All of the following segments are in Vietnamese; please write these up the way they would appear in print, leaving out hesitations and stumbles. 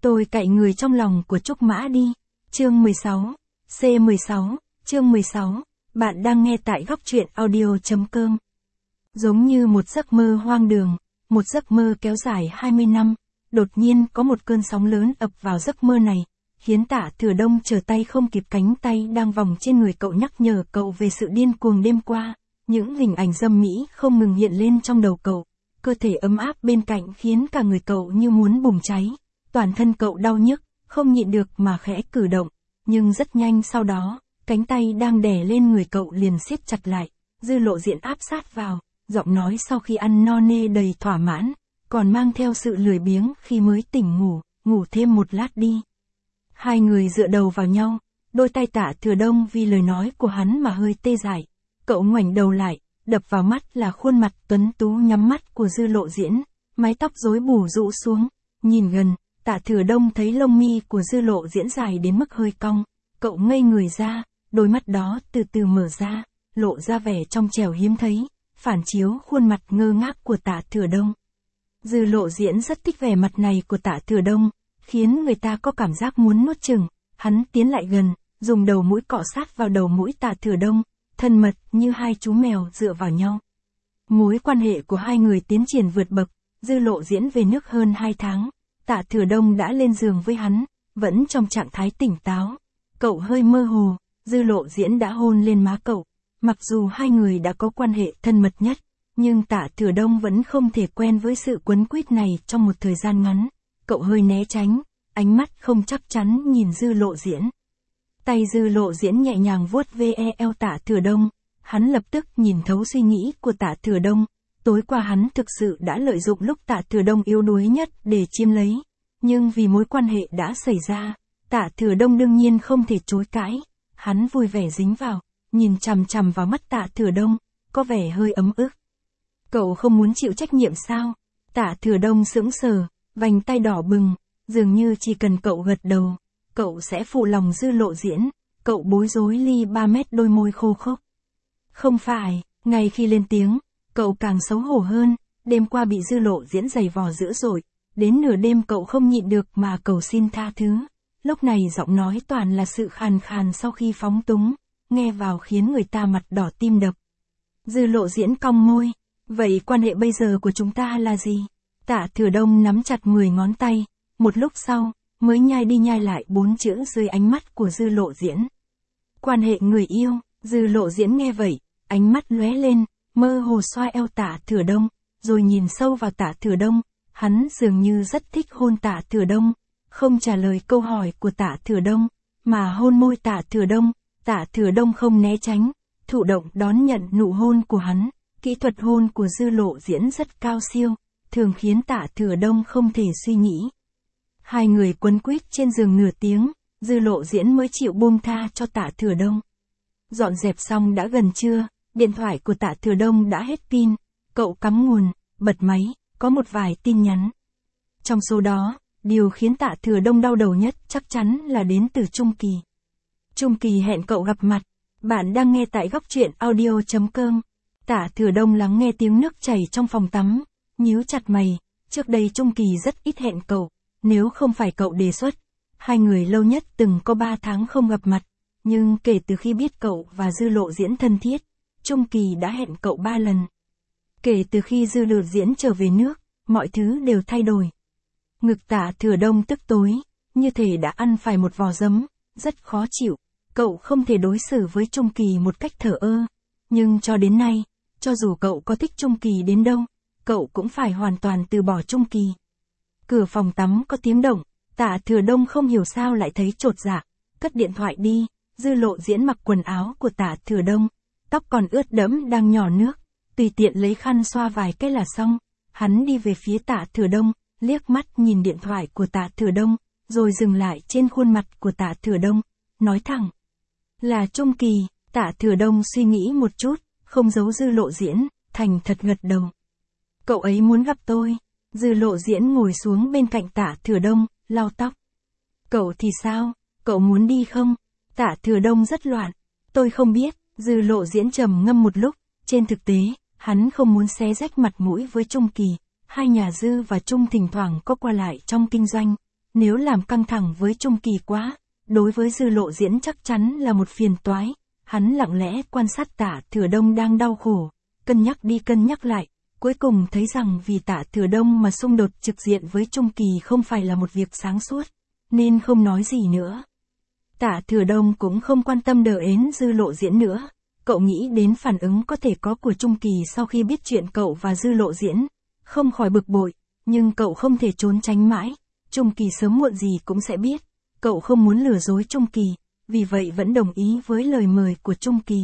Tôi cạy người trong lòng của Trúc Mã đi. Chương 16. C16. Chương 16. Bạn đang nghe tại góc truyện audio.com. Giống như một giấc mơ hoang đường, một giấc mơ kéo dài 20 năm, đột nhiên có một cơn sóng lớn ập vào giấc mơ này, khiến Tạ Thừa Đông trở tay không kịp, cánh tay đang vòng trên người cậu nhắc nhở cậu về sự điên cuồng đêm qua. Những hình ảnh dâm mỹ không ngừng hiện lên trong đầu cậu, cơ thể ấm áp bên cạnh khiến cả người cậu như muốn bùng cháy. Toàn thân cậu đau nhức, không nhịn được mà khẽ cử động, nhưng rất nhanh sau đó, cánh tay đang đè lên người cậu liền siết chặt lại, Dư Lộ Diễn áp sát vào, giọng nói sau khi ăn no nê đầy thỏa mãn, còn mang theo sự lười biếng khi mới tỉnh ngủ, ngủ thêm một lát đi. Hai người dựa đầu vào nhau, đôi tay Tạ Thừa Đông vì lời nói của hắn mà hơi tê dại. Cậu ngoảnh đầu lại, đập vào mắt là khuôn mặt tuấn tú nhắm mắt của Dư Lộ Diễn, mái tóc rối bù rũ xuống, nhìn gần, Tạ Thừa Đông thấy lông mi của Dư Lộ Diễn dài đến mức hơi cong, cậu ngây người ra, đôi mắt đó từ từ mở ra, lộ ra vẻ trong trẻo hiếm thấy, phản chiếu khuôn mặt ngơ ngác của Tạ Thừa Đông. Dư Lộ Diễn rất thích vẻ mặt này của Tạ Thừa Đông, khiến người ta có cảm giác muốn nuốt chửng. Hắn tiến lại gần, dùng đầu mũi cọ sát vào đầu mũi Tạ Thừa Đông, thân mật như hai chú mèo dựa vào nhau. Mối quan hệ của hai người tiến triển vượt bậc, Dư Lộ Diễn về nước hơn 2 tháng, Tạ Thừa Đông đã lên giường với hắn, vẫn trong trạng thái tỉnh táo. Cậu hơi mơ hồ, Dư Lộ Diễn đã hôn lên má cậu. Mặc dù hai người đã có quan hệ thân mật nhất, nhưng Tạ Thừa Đông vẫn không thể quen với sự quấn quýt này trong một thời gian ngắn. Cậu hơi né tránh, ánh mắt không chắc chắn nhìn Dư Lộ Diễn. Tay Dư Lộ Diễn nhẹ nhàng vuốt ve eo Tạ Thừa Đông, hắn lập tức nhìn thấu suy nghĩ của Tạ Thừa Đông. Tối qua hắn thực sự đã lợi dụng lúc Tạ Thừa Đông yếu đuối nhất để chiếm lấy, nhưng vì mối quan hệ đã xảy ra, Tạ Thừa Đông đương nhiên không thể chối cãi. Hắn vui vẻ dính vào, nhìn chằm chằm vào mắt Tạ Thừa Đông, có vẻ hơi ấm ức. Cậu không muốn chịu trách nhiệm sao? Tạ Thừa Đông sững sờ, vành tay đỏ bừng, dường như chỉ cần cậu gật đầu, cậu sẽ phụ lòng Dư Lộ Diễn. Cậu bối rối ly 3 mét, đôi môi khô khốc. Không phải, ngay khi lên tiếng, cậu càng xấu hổ hơn. Đêm qua bị Dư Lộ Diễn giày vò dữ dội, đến nửa đêm cậu không nhịn được mà cầu xin tha thứ. Lúc này giọng nói toàn là sự khàn khàn sau khi phóng túng, nghe vào khiến người ta mặt đỏ tim đập. Dư Lộ Diễn cong môi, vậy quan hệ bây giờ của chúng ta là gì? Tạ Thừa Đông nắm chặt 10 ngón tay, một lúc sau, mới nhai đi nhai lại 4 chữ dưới ánh mắt của Dư Lộ Diễn. Quan hệ người yêu. Dư Lộ Diễn nghe vậy, ánh mắt lóe lên, mơ hồ xoa eo Tạ Thừa Đông, rồi nhìn sâu vào Tạ Thừa Đông. Hắn dường như rất thích hôn Tạ Thừa Đông, không trả lời câu hỏi của Tạ Thừa Đông, mà hôn môi Tạ Thừa Đông. Tạ Thừa Đông không né tránh, thụ động đón nhận nụ hôn của hắn. Kỹ thuật hôn của Dư Lộ Diễn rất cao siêu, thường khiến Tạ Thừa Đông không thể suy nghĩ. Hai người quấn quýt trên giường nửa tiếng, Dư Lộ Diễn mới chịu buông tha cho Tạ Thừa Đông. Dọn dẹp xong đã gần trưa, điện thoại của Tạ Thừa Đông đã hết pin, cậu cắm nguồn, bật máy, có một vài tin nhắn. Trong số đó, điều khiến Tạ Thừa Đông đau đầu nhất chắc chắn là đến từ Trung Kỳ. Trung Kỳ hẹn cậu gặp mặt. Bạn đang nghe tại góc truyện audio.com. Tạ Thừa Đông lắng nghe tiếng nước chảy trong phòng tắm, nhíu chặt mày. Trước đây Trung Kỳ rất ít hẹn cậu, nếu không phải cậu đề xuất. Hai người lâu nhất từng có 3 tháng không gặp mặt, nhưng kể từ khi biết cậu và Dư Lộ Diễn thân thiết, Trung Kỳ đã hẹn cậu 3 lần. Kể từ khi Dư Lộ Diễn trở về nước, mọi thứ đều thay đổi. Ngực Tạ Thừa Đông tức tối, như thể đã ăn phải một vò giấm, rất khó chịu. Cậu không thể đối xử với Trung Kỳ một cách thờ ơ, nhưng cho đến nay, cho dù cậu có thích Trung Kỳ đến đâu, cậu cũng phải hoàn toàn từ bỏ Trung Kỳ. Cửa phòng tắm có tiếng động, Tạ Thừa Đông không hiểu sao lại thấy chột dạ, cất điện thoại đi. Dư Lộ Diễn mặc quần áo của Tạ Thừa Đông, tóc còn ướt đẫm đang nhỏ nước, tùy tiện lấy khăn xoa vài cái là xong. Hắn đi về phía Tạ Thừa Đông, liếc mắt nhìn điện thoại của Tạ Thừa Đông, rồi dừng lại trên khuôn mặt của Tạ Thừa Đông, nói thẳng: là Trung Kỳ. Tạ Thừa Đông suy nghĩ một chút, không giấu Dư Lộ Diễn, thành thật gật đầu. Cậu ấy muốn gặp tôi. Dư Lộ Diễn ngồi xuống bên cạnh Tạ Thừa Đông, lau tóc. Cậu thì sao, cậu muốn đi không? Tạ Thừa Đông rất loạn. Tôi không biết. Dư Lộ Diễn trầm ngâm một lúc, trên thực tế, hắn không muốn xé rách mặt mũi với Trung Kỳ. Hai nhà Dư và Trung thỉnh thoảng có qua lại trong kinh doanh, nếu làm căng thẳng với Trung Kỳ quá, đối với Dư Lộ Diễn chắc chắn là một phiền toái. Hắn lặng lẽ quan sát Tạ Thừa Đông đang đau khổ, cân nhắc đi cân nhắc lại, cuối cùng thấy rằng vì Tạ Thừa Đông mà xung đột trực diện với Trung Kỳ không phải là một việc sáng suốt, nên không nói gì nữa. Tạ Thừa Đông cũng không quan tâm đờ ến Dư Lộ Diễn nữa, cậu nghĩ đến phản ứng có thể có của Trung Kỳ sau khi biết chuyện cậu và Dư Lộ Diễn, không khỏi bực bội, nhưng cậu không thể trốn tránh mãi, Trung Kỳ sớm muộn gì cũng sẽ biết, cậu không muốn lừa dối Trung Kỳ, vì vậy vẫn đồng ý với lời mời của Trung Kỳ.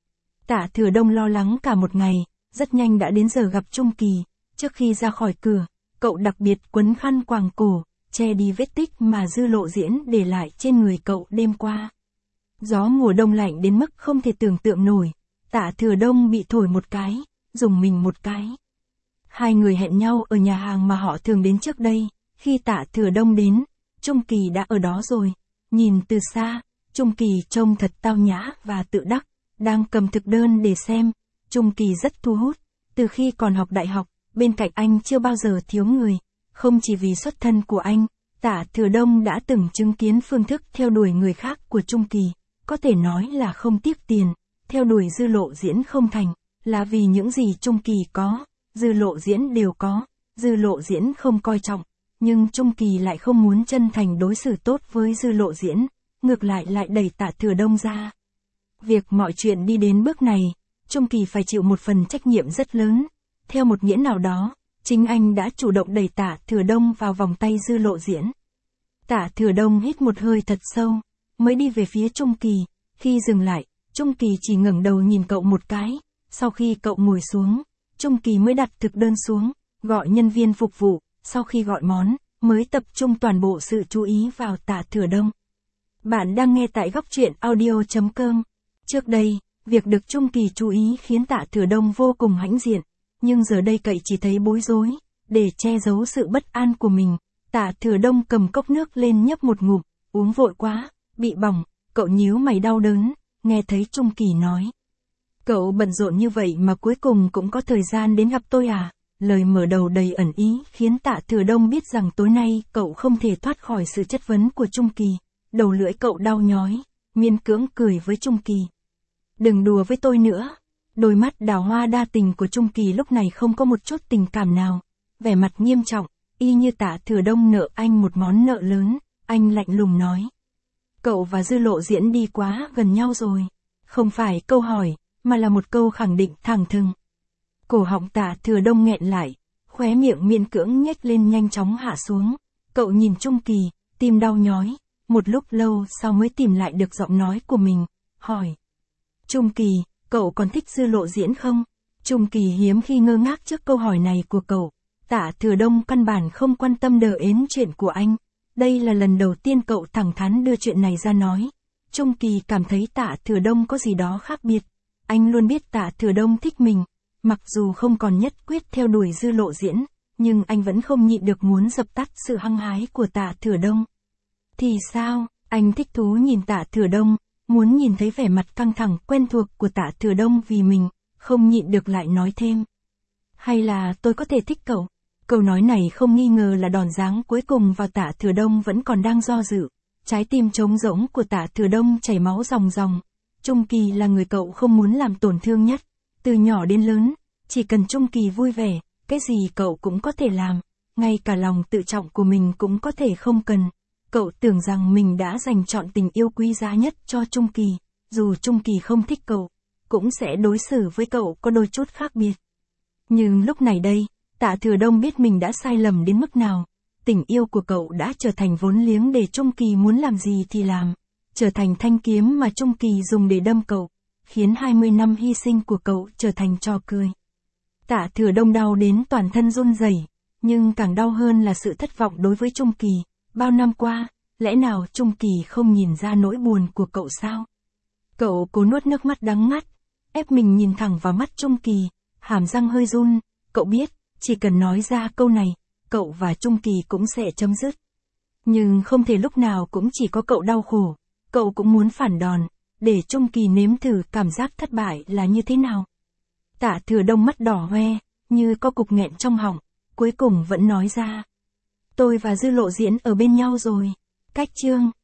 Tạ Thừa Đông lo lắng cả một ngày, rất nhanh đã đến giờ gặp Trung Kỳ, trước khi ra khỏi cửa, cậu đặc biệt quấn khăn quàng cổ, che đi vết tích mà Dư Lộ Diễn để lại trên người cậu đêm qua. Gió mùa đông lạnh đến mức không thể tưởng tượng nổi, Tạ Thừa Đông bị thổi một cái, rùng mình một cái. Hai người hẹn nhau ở nhà hàng mà họ thường đến trước đây, khi Tạ Thừa Đông đến, Trung Kỳ đã ở đó rồi, nhìn từ xa, Trung Kỳ trông thật tao nhã và tự đắc, đang cầm thực đơn để xem, Trung Kỳ rất thu hút, từ khi còn học đại học, bên cạnh anh chưa bao giờ thiếu người, không chỉ vì xuất thân của anh, Tạ Thừa Đông đã từng chứng kiến phương thức theo đuổi người khác của Trung Kỳ, có thể nói là không tiếc tiền, theo đuổi Dư Lộ Diễn không thành, là vì những gì Trung Kỳ có, Dư Lộ Diễn đều có, Dư Lộ Diễn không coi trọng, nhưng Trung Kỳ lại không muốn chân thành đối xử tốt với Dư Lộ Diễn, ngược lại lại đẩy Tạ Thừa Đông ra. Việc mọi chuyện đi đến bước này, Trung Kỳ phải chịu một phần trách nhiệm rất lớn, theo một nghĩa nào đó, chính anh đã chủ động đẩy Tạ Thừa Đông vào vòng tay Dư Lộ Diễn. Tạ Thừa Đông hít một hơi thật sâu, mới đi về phía Trung Kỳ, khi dừng lại, Trung Kỳ chỉ ngẩng đầu nhìn cậu một cái, sau khi cậu ngồi xuống, Trung Kỳ mới đặt thực đơn xuống, gọi nhân viên phục vụ, sau khi gọi món, mới tập trung toàn bộ sự chú ý vào Tạ Thừa Đông. Bạn đang nghe tại góc truyện audio.com. Trước đây, việc được Trung Kỳ chú ý khiến Tạ Thừa Đông vô cùng hãnh diện, nhưng giờ đây cậu chỉ thấy bối rối, để che giấu sự bất an của mình, Tạ Thừa Đông cầm cốc nước lên nhấp một ngụm, uống vội quá, bị bỏng, cậu nhíu mày đau đớn, nghe thấy Trung Kỳ nói. Cậu bận rộn như vậy mà cuối cùng cũng có thời gian đến gặp tôi à? Lời mở đầu đầy ẩn ý khiến Tạ Thừa Đông biết rằng tối nay cậu không thể thoát khỏi sự chất vấn của Trung Kỳ. Đầu lưỡi cậu đau nhói, miễn cưỡng cười với Trung Kỳ. Đừng đùa với tôi nữa. Đôi mắt đào hoa đa tình của Trung Kỳ lúc này không có một chút tình cảm nào. Vẻ mặt nghiêm trọng, y như Tạ Thừa Đông nợ anh một món nợ lớn, anh lạnh lùng nói. Cậu và Dư Lộ Diễn đi quá gần nhau rồi. Không phải câu hỏi, mà là một câu khẳng định thẳng thừng. Cổ họng Tạ Thừa Đông nghẹn lại, khóe miệng miễn cưỡng nhếch lên nhanh chóng hạ xuống. Cậu nhìn Trung Kỳ, tim đau nhói, một lúc lâu sau mới tìm lại được giọng nói của mình, hỏi. Trung Kỳ, cậu còn thích Dư Lộ Diễn không? Trung Kỳ hiếm khi ngơ ngác trước câu hỏi này của cậu. Tạ Thừa Đông căn bản không quan tâm đờ ến chuyện của anh. Đây là lần đầu tiên cậu thẳng thắn đưa chuyện này ra nói. Trung Kỳ cảm thấy Tạ Thừa Đông có gì đó khác biệt. Anh luôn biết Tạ Thừa Đông thích mình. Mặc dù không còn nhất quyết theo đuổi Dư Lộ Diễn, nhưng anh vẫn không nhịn được muốn dập tắt sự hăng hái của Tạ Thừa Đông. Thì sao, anh thích thú nhìn Tạ Thừa Đông, muốn nhìn thấy vẻ mặt căng thẳng quen thuộc của Tạ Thừa Đông vì mình, không nhịn được lại nói thêm. Hay là tôi có thể thích cậu? Câu nói này không nghi ngờ là đòn giáng cuối cùng vào Tạ Thừa Đông vẫn còn đang do dự. Trái tim trống rỗng của Tạ Thừa Đông chảy máu ròng ròng. Trung Kỳ là người cậu không muốn làm tổn thương nhất. Từ nhỏ đến lớn, chỉ cần Trung Kỳ vui vẻ, cái gì cậu cũng có thể làm. Ngay cả lòng tự trọng của mình cũng có thể không cần. Cậu tưởng rằng mình đã dành trọn tình yêu quý giá nhất cho Trung Kỳ. Dù Trung Kỳ không thích cậu, cũng sẽ đối xử với cậu có đôi chút khác biệt. Nhưng lúc này đây, Tạ Thừa Đông biết mình đã sai lầm đến mức nào. Tình yêu của cậu đã trở thành vốn liếng để Trung Kỳ muốn làm gì thì làm. Trở thành thanh kiếm mà Trung Kỳ dùng để đâm cậu. Khiến 20 năm hy sinh của cậu trở thành trò cười. Tạ Thừa Đông đau đến toàn thân run rẩy, nhưng càng đau hơn là sự thất vọng đối với Trung Kỳ. Bao năm qua, lẽ nào Trung Kỳ không nhìn ra nỗi buồn của cậu sao? Cậu cố nuốt nước mắt đắng ngắt, ép mình nhìn thẳng vào mắt Trung Kỳ, hàm răng hơi run, cậu biết, chỉ cần nói ra câu này, cậu và Trung Kỳ cũng sẽ chấm dứt. Nhưng không thể lúc nào cũng chỉ có cậu đau khổ, cậu cũng muốn phản đòn, để Trung Kỳ nếm thử cảm giác thất bại là như thế nào. Tạ Thừa Đông mắt đỏ hoe, như có cục nghẹn trong họng, cuối cùng vẫn nói ra. Tôi và Dư Lộ diễn ở bên nhau rồi. Cách chương